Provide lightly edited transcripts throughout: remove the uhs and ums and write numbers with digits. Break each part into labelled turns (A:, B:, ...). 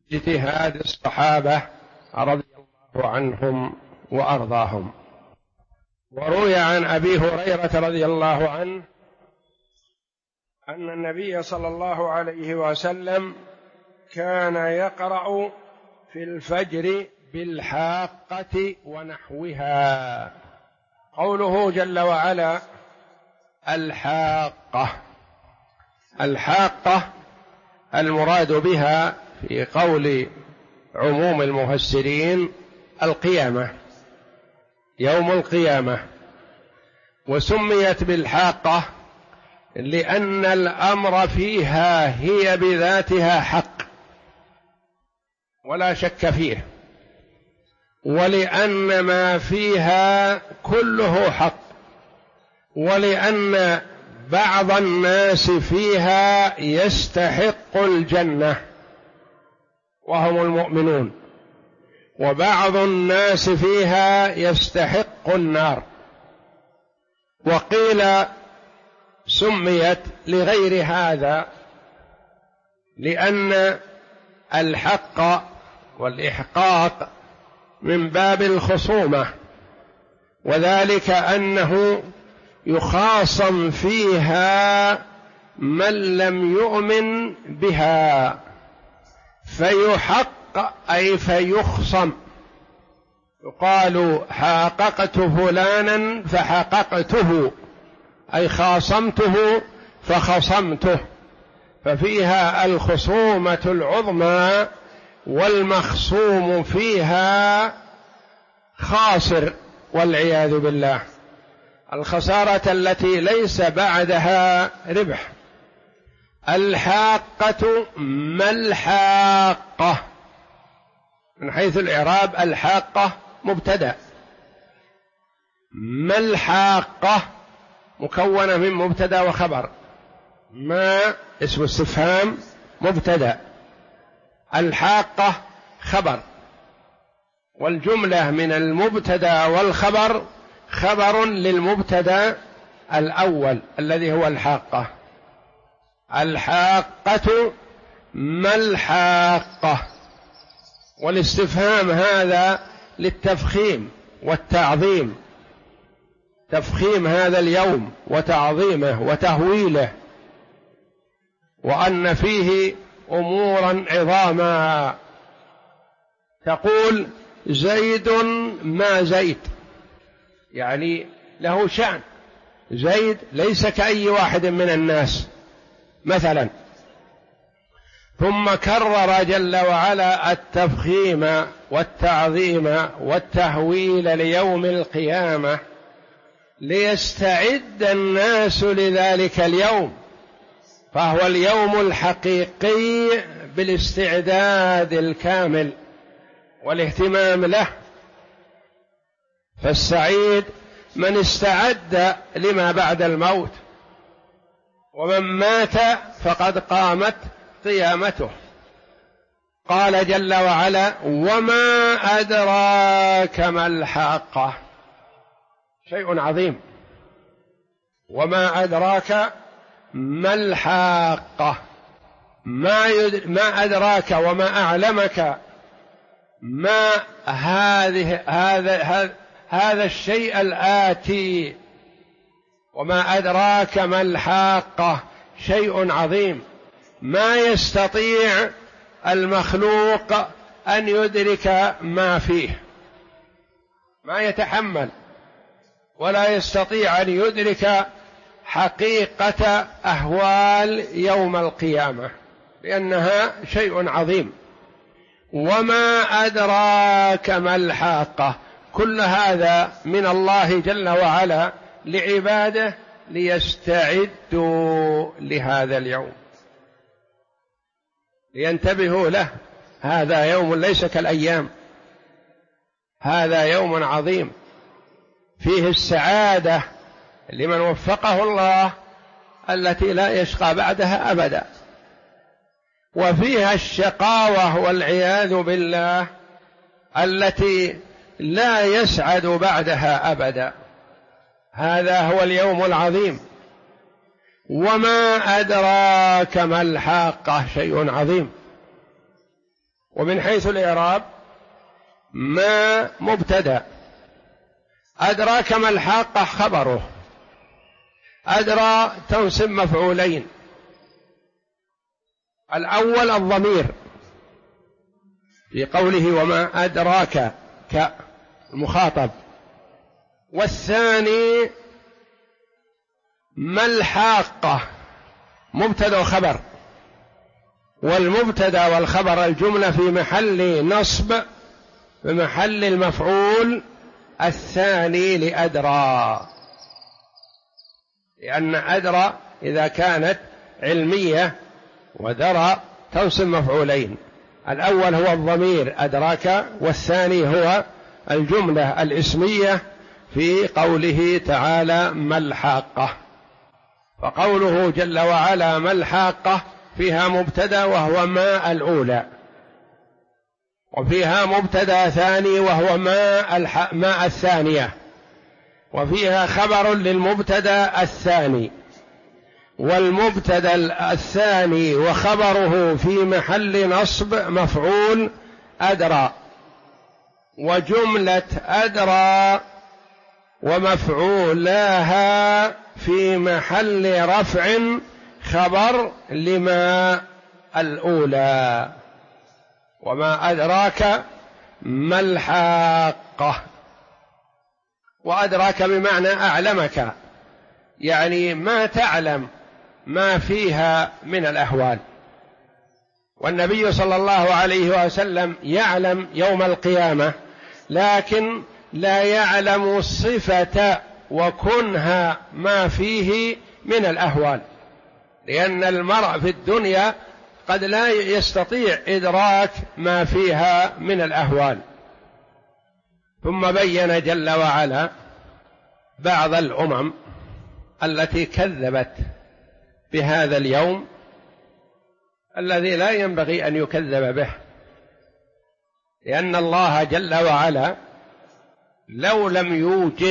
A: اجتهاد الصحابة رضي الله عنهم وأرضاهم. وروي عن أبي هريرة رضي الله عنه أن النبي صلى الله عليه وسلم كان يقرأ في الفجر بالحاقة ونحوها. قوله جل وعلا الحاقة، الحاقة المراد بها في قول عموم المفسرين القيامة، يوم القيامة. وسميت بالحاقة لأن الأمر فيها هي بذاتها حق ولا شك فيه، ولأن ما فيها كله حق، ولأن بعض الناس فيها يستحق الجنة وهم المؤمنون، وبعض الناس فيها يستحق النار. وقيل سميت لغير هذا لأن الحق والإحقاق من باب الخصومة، وذلك أنه يخاصم فيها من لم يؤمن بها فيحق أي فيخصم. يقال حاققت فلانا فحققته، أي خاصمته فخصمته، ففيها الخصومة العظمى والمخصوم فيها خاسر والعياذ بالله، الخسارة التي ليس بعدها ربح. الحاقة ما الحاقة؟ من حيث الإعراب الحاقة مبتدأ، ما الحاقة مكونة من مبتدأ وخبر، ما اسم استفهام مبتدأ، الحاقة خبر، والجملة من المبتدأ والخبر خبر للمبتدأ الأول الذي هو الحاقة. الحاقة ما الحاقة، والاستفهام هذا للتفخيم والتعظيم، تفخيم هذا اليوم وتعظيمه وتهويله، وأن فيه أمورا عظاما. تقول زيد ما زيد، يعني له شأن، زيد ليس كأي واحد من الناس مثلا. ثم كرر جل وعلا التفخيم والتعظيم والتهويل ليوم القيامة ليستعد الناس لذلك اليوم، فهو اليوم الحقيقي بالاستعداد الكامل والاهتمام له. فالسعيد من استعد لما بعد الموت، ومن مات فقد قامت قيامته. قال جل وعلا وما أدراك ما الحاقة، شيء عظيم. وما أدراك ما الحاقة، ما أدراك وما أعلمك ما هذا الشيء الآتي. وما أدراك ما الحاقة شيء عظيم، ما يستطيع المخلوق أن يدرك ما فيه، ما يتحمل ولا يستطيع أن يدرك حقيقة أهوال يوم القيامة، لأنها شيء عظيم. وما أدراك ما الحاقة، كل هذا من الله جل وعلا لعباده ليستعدوا لهذا اليوم، لينتبهوا له. هذا يوم ليس كالأيام، هذا يوم عظيم فيه السعادة لمن وفقه الله التي لا يشقى بعدها أبدا، وفيها الشقاوة والعياذ بالله التي لا يسعد بعدها أبدا. هذا هو اليوم العظيم. وما أدراك ما الحاقة، شيء عظيم. ومن حيث الإعراب ما مبتدأ، أدراك ما الحاقة خبره، أدرى تنصب مفعولين، الأول الضمير في قوله وما أدراك كمخاطب، والثاني ما الحاقة مبتدأ وخبر، والمبتدأ والخبر الجملة في محل نصب بمحل المفعول الثاني لأدرى، لأن أدرى إذا كانت علمية ودرى تنصب مفعولين، الأول هو الضمير أدراك، والثاني هو الجملة الاسمية في قوله تعالى ما الحاقة. فقوله جل وعلا ما الحاقة فيها مبتدأ وهو ما الأولى، وفيها مبتدأ ثاني وهو ما الثانية، وفيها خبر للمبتدأ الثاني، والمبتدأ الثاني وخبره في محل نصب مفعول أدرى، وجملة أدرى ومفعولاها في محل رفع خبر لما الأولى. وما أدراك ما الحاقة، وأدراك بمعنى أعلمك، يعني ما تعلم ما فيها من الأهوال. والنبي صلى الله عليه وسلم يعلم يوم القيامة، لكن لا يعلم صفة وكنها ما فيه من الأهوال، لأن المرء في الدنيا قد لا يستطيع إدراك ما فيها من الأهوال. ثم بين جل وعلا بعض الأمم التي كذبت بهذا اليوم الذي لا ينبغي أن يكذب به، لأن الله جل وعلا لو لم يوجد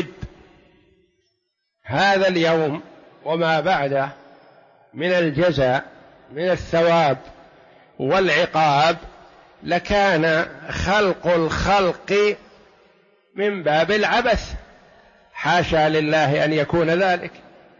A: هذا اليوم وما بعده من الجزاء من الثواب والعقاب لكان خلق الخلق من باب العبث، حاشا لله أن يكون ذلك.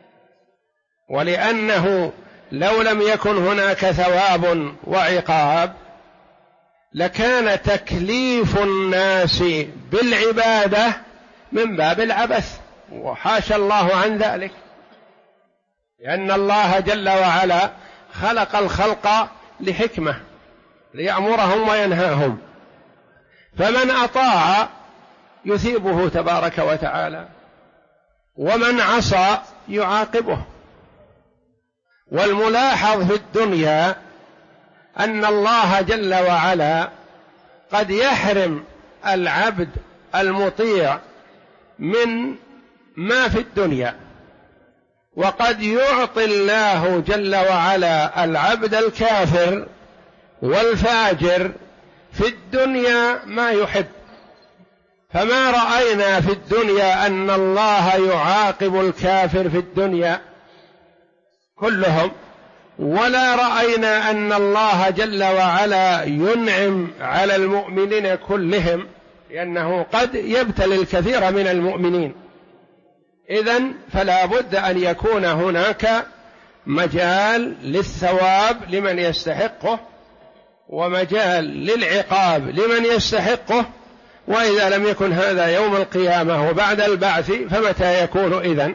A: ولأنه لو لم يكن هناك ثواب وعقاب لكان تكليف الناس بالعبادة من باب العبث، وحاشا الله عن ذلك، لأن الله جل وعلا خلق الخلق لحكمة ليأمرهم وينهاهم، فمن أطاع يثيبه تبارك وتعالى، ومن عصى يعاقبه. والملاحظ في الدنيا أن الله جل وعلا قد يحرم العبد المطيع من ما في الدنيا، وقد يعطي الله جل وعلا العبد الكافر والفاجر في الدنيا ما يحب. فما رأينا في الدنيا أن الله يعاقب الكافر في الدنيا كلهم، ولا رأينا أن الله جل وعلا ينعم على المؤمنين كلهم، لأنه قد يبتلي الكثير من المؤمنين. إذن فلا بد أن يكون هناك مجال للثواب لمن يستحقه ومجال للعقاب لمن يستحقه، وإذا لم يكن هذا يوم القيامة وبعد البعث فمتى يكون إذن؟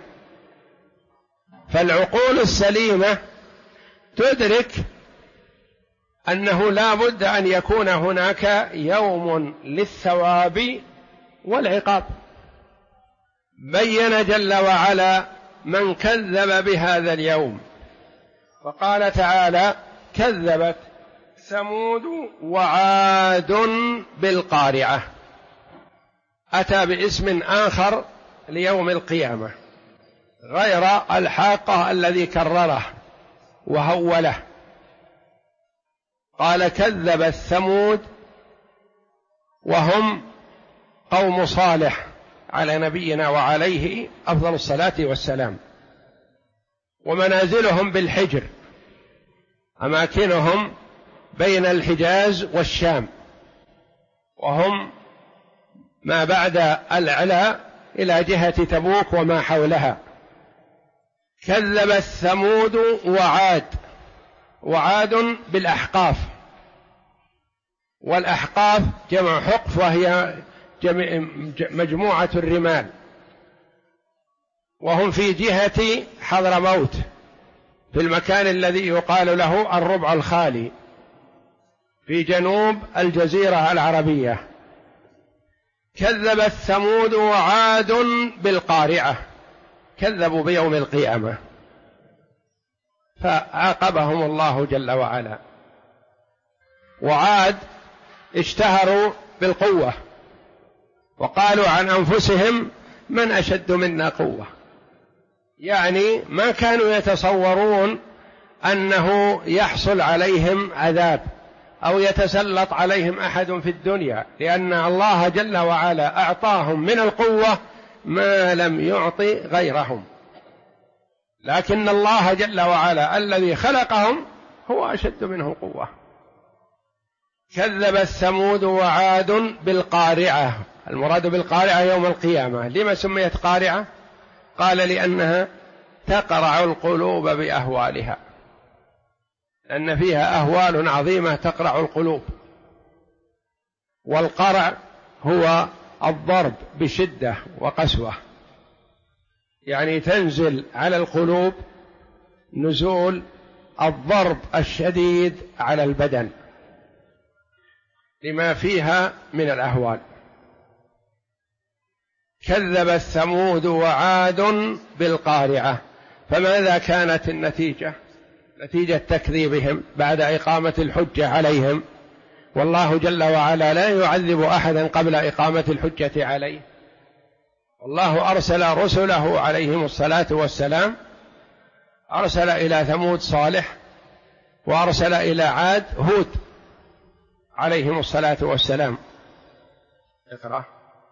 A: فالعقول السليمة تدرك أنه لا بد أن يكون هناك يوم للثواب والعقاب. بين جل وعلا من كذب بهذا اليوم، وقال تعالى كذبت ثمود وعاد بالقارعة، أتى باسم آخر ليوم القيامة غير الحاقة الذي كرره وهوله. قال كذبت ثمود وهم قوم صالح على نبينا وعليه أفضل الصلاة والسلام، ومنازلهم بالحجر، أماكنهم بين الحجاز والشام، وهم ما بعد العلا إلى جهة تبوك وما حولها. كذبت ثمود وعاد، وعاد بالأحقاف، والأحقاف جمع حقف وهي مجموعة الرمال، وهم في جهة حضرموت في المكان الذي يقال له الربع الخالي في جنوب الجزيرة العربية. كذبت ثمود وعاد بالقارعة، كذبوا بيوم القيامة فعاقبهم الله جل وعلا. وعاد اشتهروا بالقوة وقالوا عن أنفسهم من أشد منا قوة، يعني ما كانوا يتصورون أنه يحصل عليهم عذاب أو يتسلط عليهم أحد في الدنيا، لأن الله جل وعلا أعطاهم من القوة ما لم يعطي غيرهم، لكن الله جل وعلا الذي خلقهم هو أشد منه قوة. كذبت ثمود وعاد بالقارعة، المراد بالقارعة يوم القيامة. لما سميت قارعة؟ قال لأنها تقرع القلوب بأهوالها، لأن فيها أهوال عظيمة تقرع القلوب. والقرع هو الضرب بشدة وقسوة، يعني تنزل على القلوب نزول الضرب الشديد على البدن لما فيها من الأهوال. كذبت ثمود وعاد بالقارعة، فماذا كانت النتيجة؟ نتيجة تكذيبهم بعد إقامة الحجة عليهم، والله جل وعلا لا يعذب أحدا قبل إقامة الحجة عليه. والله أرسل رسله عليهم الصلاة والسلام، أرسل إلى ثمود صالح، وأرسل إلى عاد هود عليهم الصلاة والسلام. اقرأ.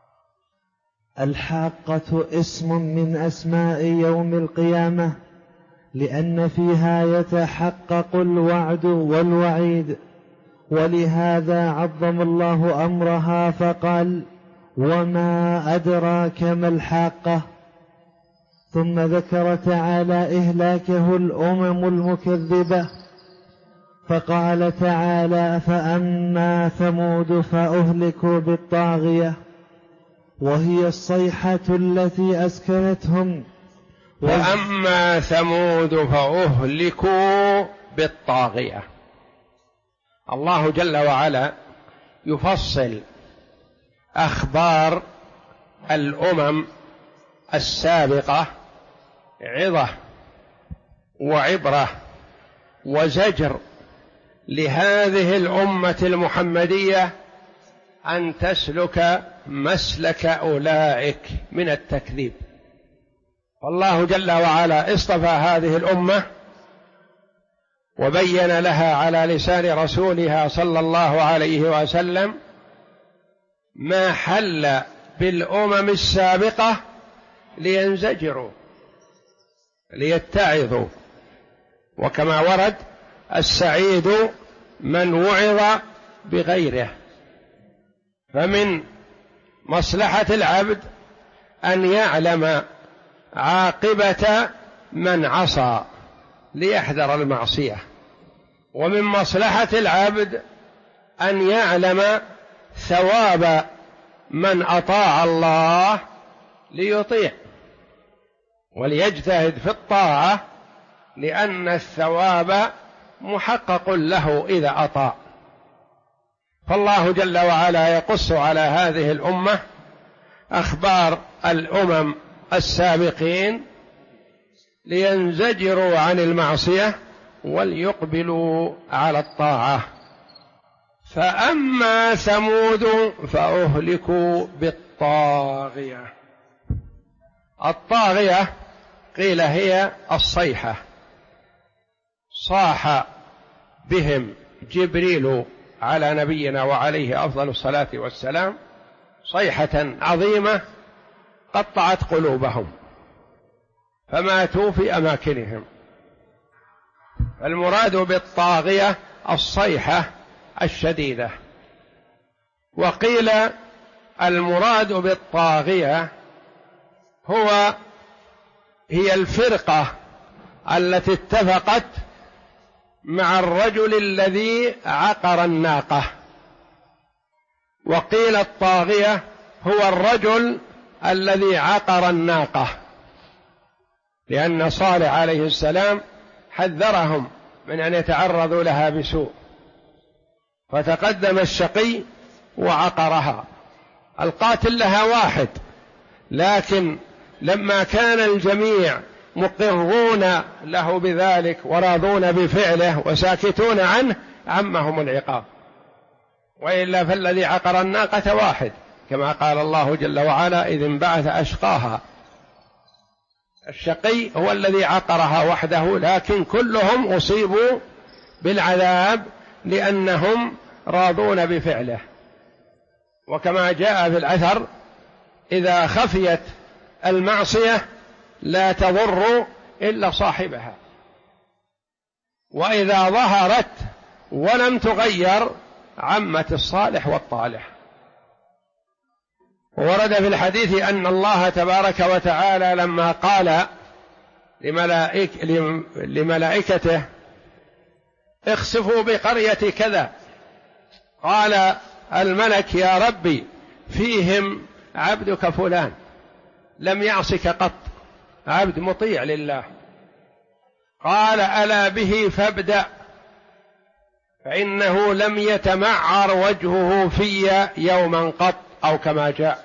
B: الحاقة اسم من أسماء يوم القيامة، لأن فيها يتحقق الوعد والوعيد، ولهذا عظم الله أمرها فقال: وما أدراك ما الحاقة. ثم ذكر تعالى إهلاكه الأمم المكذبة، فقال تعالى: فأما ثمود فأهلكوا بالطاغية، وهي الصيحة التي أسكنتهم.
A: وأما ثمود فأهلكوا بالطاغية. الله جل وعلا يفصل أخبار الأمم السابقة عظة وعبرة وزجر لهذه الأمة المحمدية أن تسلك مسلك أولئك من التكذيب. والله جل وعلا اصطفى هذه الأمة وبين لها على لسان رسولها صلى الله عليه وسلم ما حل بالأمم السابقة لينزجروا ليتعظوا. وكما ورد: السعيد من وعظ بغيره. فمن مصلحة العبد أن يعلم عاقبة من عصى ليحذر المعصية، ومن مصلحة العبد أن يعلم ثواب من أطاع الله ليطيع وليجتهد في الطاعة، لأن الثواب محقق له إذا أطاع. فالله جل وعلا يقص على هذه الأمة أخبار الأمم السابقين لينزجروا عن المعصية وليقبلوا على الطاعة. فأما ثمود فأهلكوا بالطاغية. الطاغية قيل هي الصيحة، صاح بهم جبريل على نبينا وعليه أفضل الصلاة والسلام صيحة عظيمة قطعت قلوبهم فماتوا في أماكنهم. المراد بالطاغية الصيحة الشديدة. وقيل المراد بالطاغية هي الفرقة التي اتفقت مع الرجل الذي عقر الناقة، وقيل الطاغية هو الرجل الذي عقر الناقة، لأن صالح عليه السلام حذرهم من أن يتعرضوا لها بسوء، فتقدم الشقي وعقرها. القاتل لها واحد، لكن لما كان الجميع مقرون له بذلك وراضون بفعله وساكتون عنه عمهم العقاب، وإلا فالذي عقر الناقة واحد، كما قال الله جل وعلا: إذ انبعث أشقاها. الشقي هو الذي عقرها وحده، لكن كلهم أصيبوا بالعذاب لأنهم راضون بفعله. وكما جاء في الأثر: إذا خفيت المعصية لا تضر إلا صاحبها، وإذا ظهرت ولم تغير عمت الصالح والطالح. ورد في الحديث أن الله تبارك وتعالى لما قال لملائكته: اخسفوا بقرية كذا، قال الملك: يا ربي فيهم عبدك فلان لم يعصك قط، عبد مطيع لله. قال: ألا به فابدأ، فإنه لم يتمعر وجهه في يوما قط، أو كما جاء،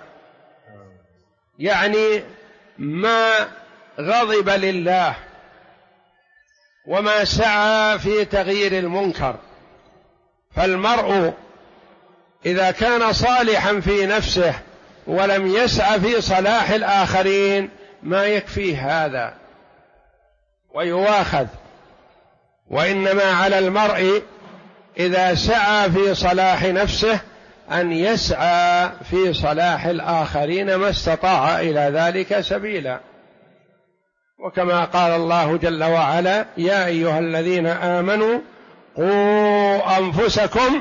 A: يعني ما غضب لله وما سعى في تغيير المنكر. فالمرء إذا كان صالحا في نفسه ولم يسعى في صلاح الآخرين ما يكفيه هذا ويواخذ، وإنما على المرء إذا سعى في صلاح نفسه أن يسعى في صلاح الآخرين ما استطاع إلى ذلك سبيلا. وكما قال الله جل وعلا: يا أيها الذين آمنوا قوا أنفسكم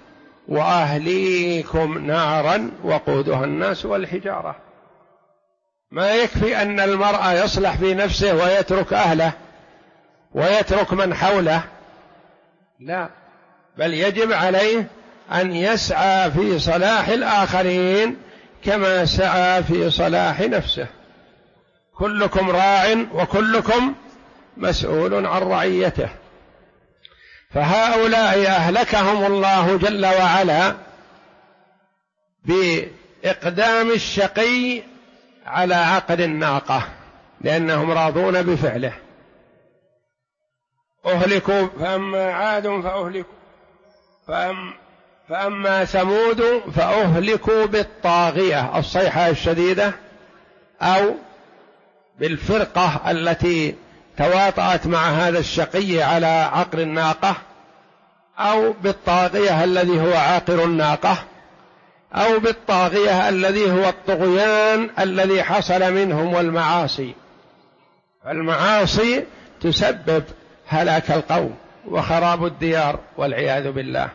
A: وأهليكم نارا وقودها الناس والحجارة. ما يكفي أن المرء يصلح في نفسه ويترك أهله ويترك من حوله، لا، بل يجب عليه أن يسعى في صلاح الآخرين كما سعى في صلاح نفسه. كلكم راع وكلكم مسؤول عن رعيته. فهؤلاء أهلكهم الله جل وعلا بإقدام الشقي على عقد الناقة، لأنهم راضون بفعله. أهلكوا فأما عاد فأما ثمود فأهلكوا بالطاغية، الصيحة الشديدة، أو بالفرقة التي تواطأت مع هذا الشقي على عقر الناقة، أو بالطاغية الذي هو عاقر الناقة، أو بالطاغية الذي هو الطغيان الذي حصل منهم والمعاصي. المعاصي تسبب هلاك القوم وخراب الديار والعياذ بالله.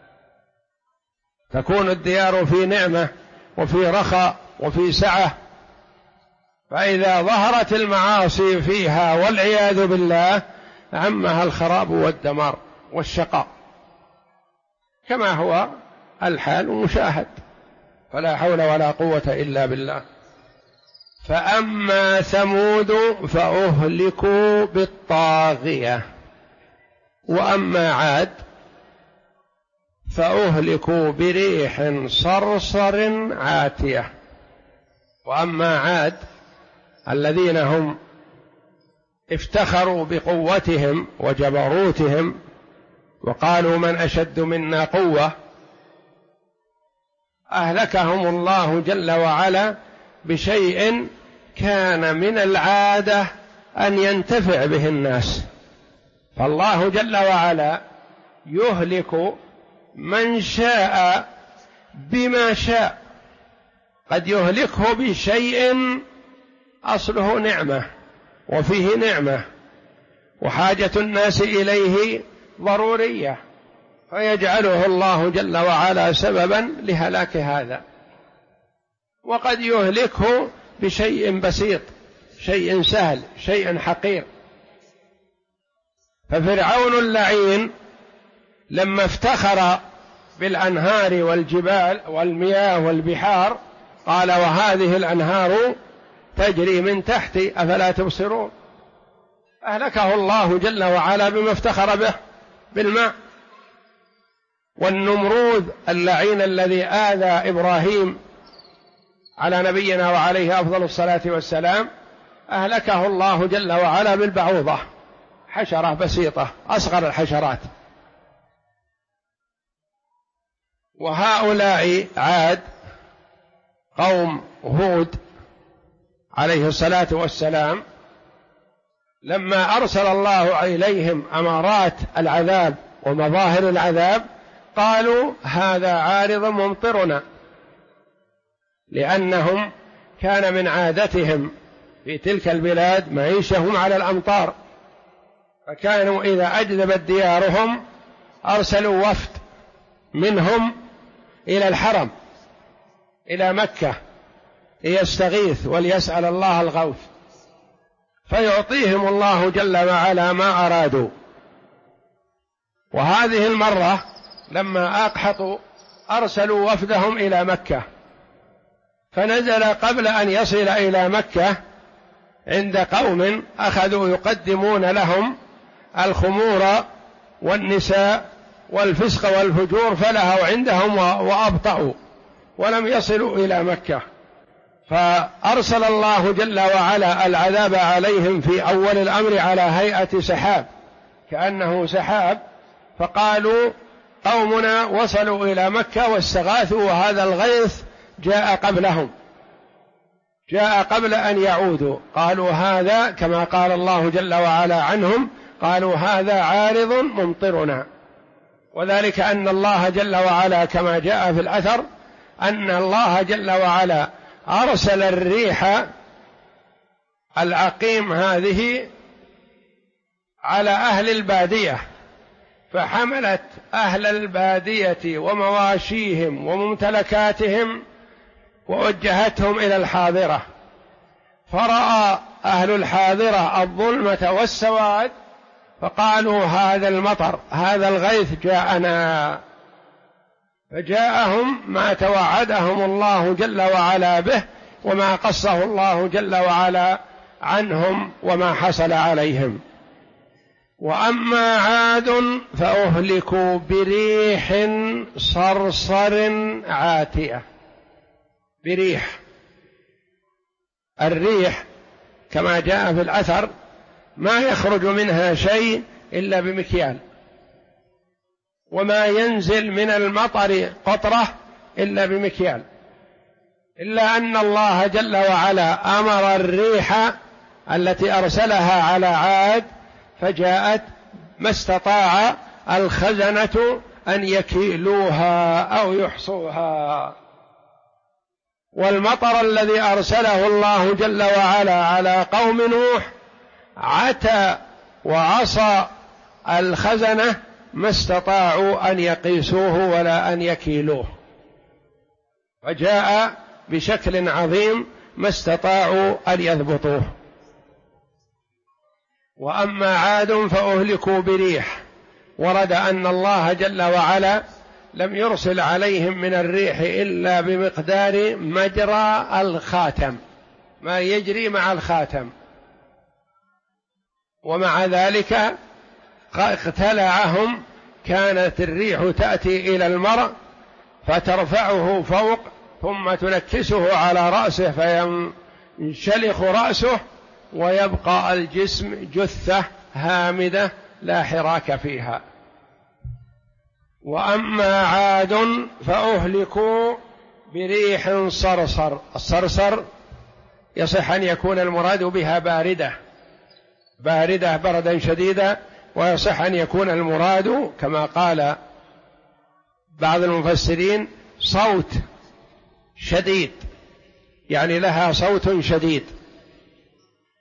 A: تكون الديار في نعمة وفي رخاء وفي سعة، فإذا ظهرت المعاصي فيها والعياذ بالله عمها الخراب والدمار والشقاء، كما هو الحال مشاهد، فلا حول ولا قوة إلا بالله. فأما ثمود فأهلكوا بالطاغية، وأما عاد فأهلكوا بريح صرصر عاتية. وأما عاد الذين هم افتخروا بقوتهم وجبروتهم وقالوا من أشد منا قوة، أهلكهم الله جل وعلا بشيء كان من العادة أن ينتفع به الناس. فالله جل وعلا يهلك من شاء بما شاء، قد يهلكه بشيء أصله نعمة وفيه نعمة وحاجة الناس إليه ضرورية، فيجعله الله جل وعلا سببا لهلاك هذا، وقد يهلكه بشيء بسيط، شيء سهل، شيء حقير. ففرعون اللعين لما افتخر بالأنهار والجبال والمياه والبحار قال: وهذه الأنهار تجري من تحتي أفلا تبصرون. أهلكه الله جل وعلا بما افتخر به بالماء. والنمرود اللعين الذي آذى إبراهيم على نبينا وعليه أفضل الصلاة والسلام أهلكه الله جل وعلا بالبعوضة، حشرة بسيطة أصغر الحشرات. وهؤلاء عاد قوم هود عليه الصلاة والسلام لما أرسل الله إليهم أمارات العذاب ومظاهر العذاب قالوا: هذا عارض ممطرنا، لأنهم كان من عادتهم في تلك البلاد معيشهم على الأمطار، فكانوا إذا أجدبت ديارهم أرسلوا وفد منهم إلى الحرم إلى مكة ليستغيث وليسأل الله الغوث، فيعطيهم الله جل وعلا ما أرادوا. وهذه المرة لما أقحطوا أرسلوا وفدهم إلى مكة، فنزل قبل أن يصل إلى مكة عند قوم أخذوا يقدمون لهم الخمور والنساء والفسق والفجور، فلهوا عندهم وأبطأوا ولم يصلوا إلى مكة، فأرسل الله جل وعلا العذاب عليهم في أول الأمر على هيئة سحاب كأنه سحاب، فقالوا: قومنا وصلوا إلى مكة واستغاثوا، وهذا الغيث جاء قبلهم، جاء قبل أن يعودوا. قالوا: هذا كما قال الله جل وعلا عنهم، قالوا: هذا عارض ممطرنا. وذلك أن الله جل وعلا كما جاء في الأثر أن الله جل وعلا أرسل الريح العقيم هذه على أهل البادية، فحملت أهل البادية ومواشيهم وممتلكاتهم ووجهتهم إلى الحاضرة، فرأى أهل الحاضرة الظلمة والسواد فقالوا: هذا المطر، هذا الغيث جاءنا. فجاءهم ما توعدهم الله جل وعلا به وما قصه الله جل وعلا عنهم وما حصل عليهم. وأما عاد فأهلكوا بريح صرصر عاتية. بريح، الريح كما جاء في الأثر ما يخرج منها شيء إلا بمكيال، وما ينزل من المطر قطرة إلا بمكيال، إلا أن الله جل وعلا أمر الريح التي أرسلها على عاد فجاءت ما استطاع الخزنة أن يكيلوها أو يحصوها. والمطر الذي أرسله الله جل وعلا على قوم نوح عتى وعصى الخزنة ما استطاعوا أن يقيسوه ولا أن يكيلوه، فجاء بشكل عظيم ما استطاعوا أن يضبطوه. وأما عاد فأهلكوا بريح، ورد أن الله جل وعلا لم يرسل عليهم من الريح إلا بمقدار مجرى الخاتم، ما يجري مع الخاتم، ومع ذلك اقتلعهم. كانت الريح تأتي إلى المرء فترفعه فوق ثم تنكسه على رأسه فينشلخ رأسه ويبقى الجسم جثة هامدة لا حراك فيها. وأما عاد فأهلكوا بريح صرصر. الصرصر يصح أن يكون المراد بها باردة بردا شديدا، ويصح أن يكون المراد كما قال بعض المفسرين صوت شديد، يعني لها صوت شديد.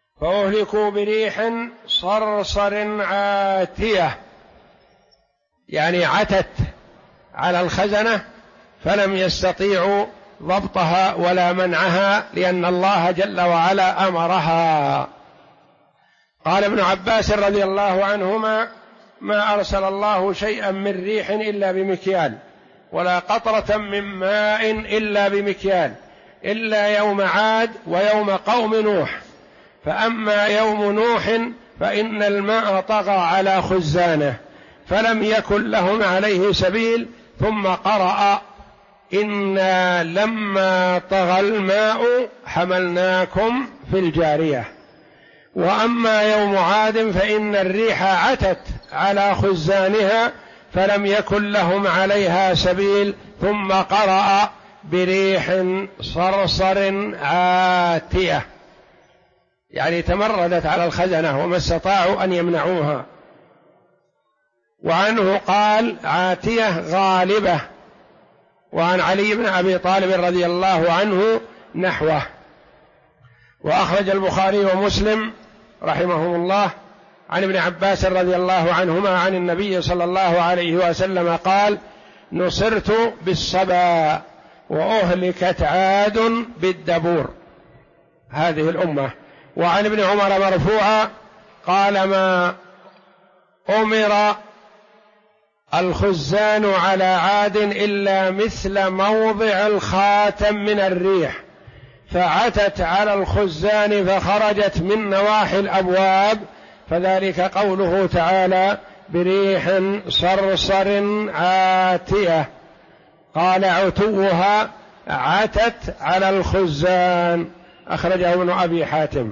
A: فأهلكوا بريح صرصر عاتية، يعني عتت على الخزنة فلم يستطيعوا ضبطها ولا منعها، لأن الله جل وعلا أمرها. قال ابن عباس رضي الله عنهما: ما أرسل الله شيئا من ريح إلا بمكيال، ولا قطرة من ماء إلا بمكيال، إلا يوم عاد ويوم قوم نوح، فأما يوم نوح فإن الماء طغى على خزانه فلم يكن لهم عليه سبيل، ثم قرأ: إنا لما طغى الماء حملناكم في الجارية. وأما يوم عاد فإن الريح عتت على خزانها فلم يكن لهم عليها سبيل، ثم قرأ: بريح صرصر عاتية، يعني تمردت على الخزنة وما استطاعوا أن يمنعوها. وعنه قال: عاتية غالبة. وعن علي بن أبي طالب رضي الله عنه نحوه. وأخرج البخاري ومسلم رحمهم الله عن ابن عباس رضي الله عنهما عن النبي صلى الله عليه وسلم قال: نصرت بالصبا وأهلكت عاد بالدبور، هذه الأمة. وعن ابن عمر مرفوعا قال: ما أمر الخزان على عاد إلا مثل موضع الخاتم من الريح، فعتت على الخزان فخرجت من نواحي الأبواب، فذلك قوله تعالى: بريح صرصر عاتية. قال: عتوها عتت على الخزان، أخرجه ابن أبي حاتم.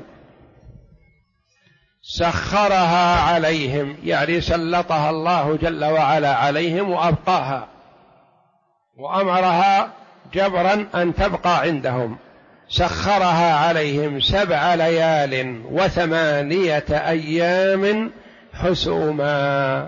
A: سخرها عليهم، يعني سلطها الله جل وعلا عليهم وأبقاها، وأمرها جبرا أن تبقى عندهم. سخرها عليهم 7 ليال و8 أيام حسوما،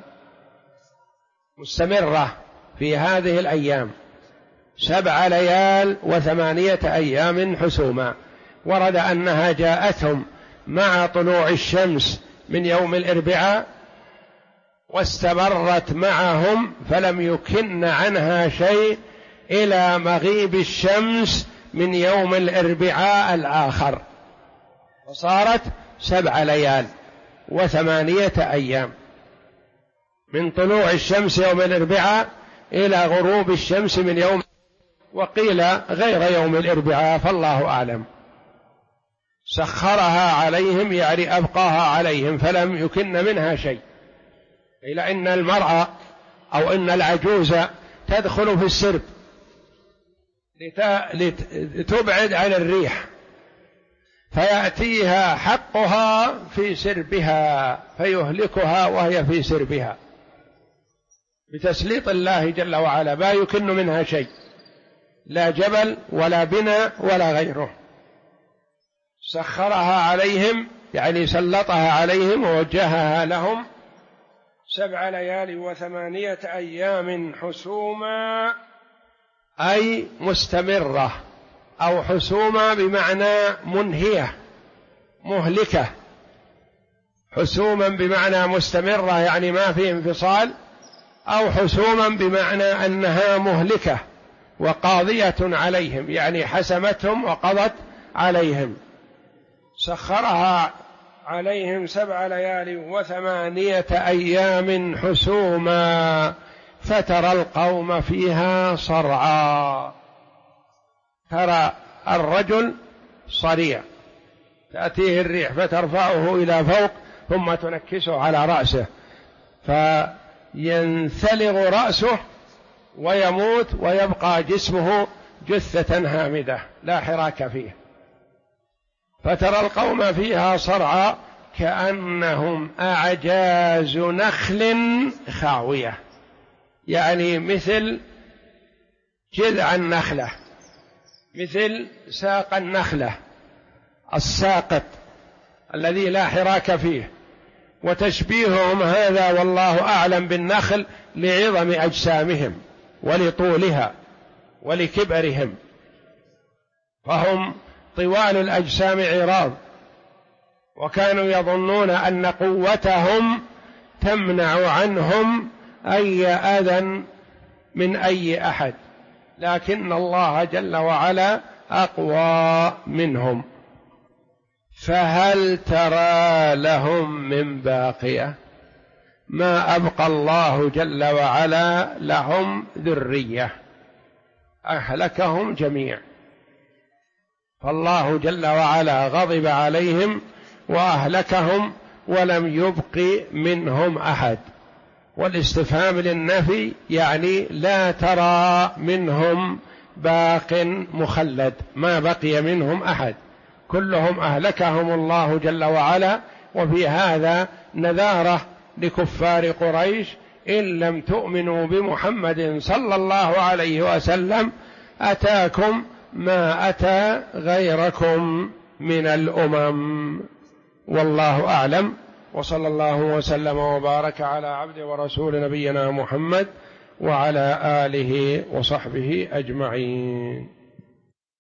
A: مستمرة في هذه الأيام، 7 ليال و8 أيام حسوما. ورد أنها جاءتهم مع طلوع الشمس من يوم الأربعاء، واستمرت معهم فلم يكن عنها شيء إلى مغيب الشمس من يوم الأربعاء الآخر، وصارت 7 ليال و8 أيام، من طلوع الشمس يوم الأربعاء إلى غروب الشمس من يوم، وقيل غير يوم الأربعاء، فالله أعلم. سخرها عليهم يعني أبقاها عليهم فلم يكن منها شيء، إلى إن المرأة أو إن العجوز تدخل في السرب لتبعد عن الريح، فيأتيها حقها في سربها فيهلكها وهي في سربها بتسليط الله جل وعلا، ما يكن منها شيء، لا جبل ولا بناء ولا غيره. سخرها عليهم يعني سلطها عليهم ووجهها لهم 7 ليال و8 أيام حسوما، أي مستمرة، أو حسوما بمعنى منهية مهلكة. حسوما بمعنى مستمرة يعني ما في انفصال، أو حسوما بمعنى أنها مهلكة وقاضية عليهم، يعني حسمتهم وقضت عليهم. سخرها عليهم 7 ليال و8 أيام حسوما، فترى القوم فيها صرعا. ترى الرجل صريع، تأتيه الريح فترفعه إلى فوق ثم تنكسه على رأسه، فينثلغ رأسه ويموت ويبقى جسمه جثة هامدة لا حراك فيه. فترى القوم فيها صرعى كأنهم أعجاز نخل خاوية، يعني مثل جذع النخلة، مثل ساق النخلة الساقط الذي لا حراك فيه. وتشبيههم هذا والله أعلم بالنخل لعظم أجسامهم ولطولها ولكبرهم، فهم طوال الأجسام عراض، وكانوا يظنون أن قوتهم تمنع عنهم أي أذى من أي أحد، لكن الله جل وعلا أقوى منهم. فهل ترى لهم من باقية؟ ما أبقى الله جل وعلا لهم ذرية، أهلكهم جميع. فالله جل وعلا غضب عليهم وأهلكهم ولم يبق منهم أحد. والاستفهام للنفي يعني لا ترى منهم باق مخلد، ما بقي منهم أحد، كلهم أهلكهم الله جل وعلا. وفي هذا نذارة لكفار قريش: إن لم تؤمنوا بمحمد صلى الله عليه وسلم أتاكم ما أتى غيركم من الأمم. والله أعلم، وصلى الله وسلم وبارك على عبده ورسول نبينا محمد وعلى آله وصحبه أجمعين.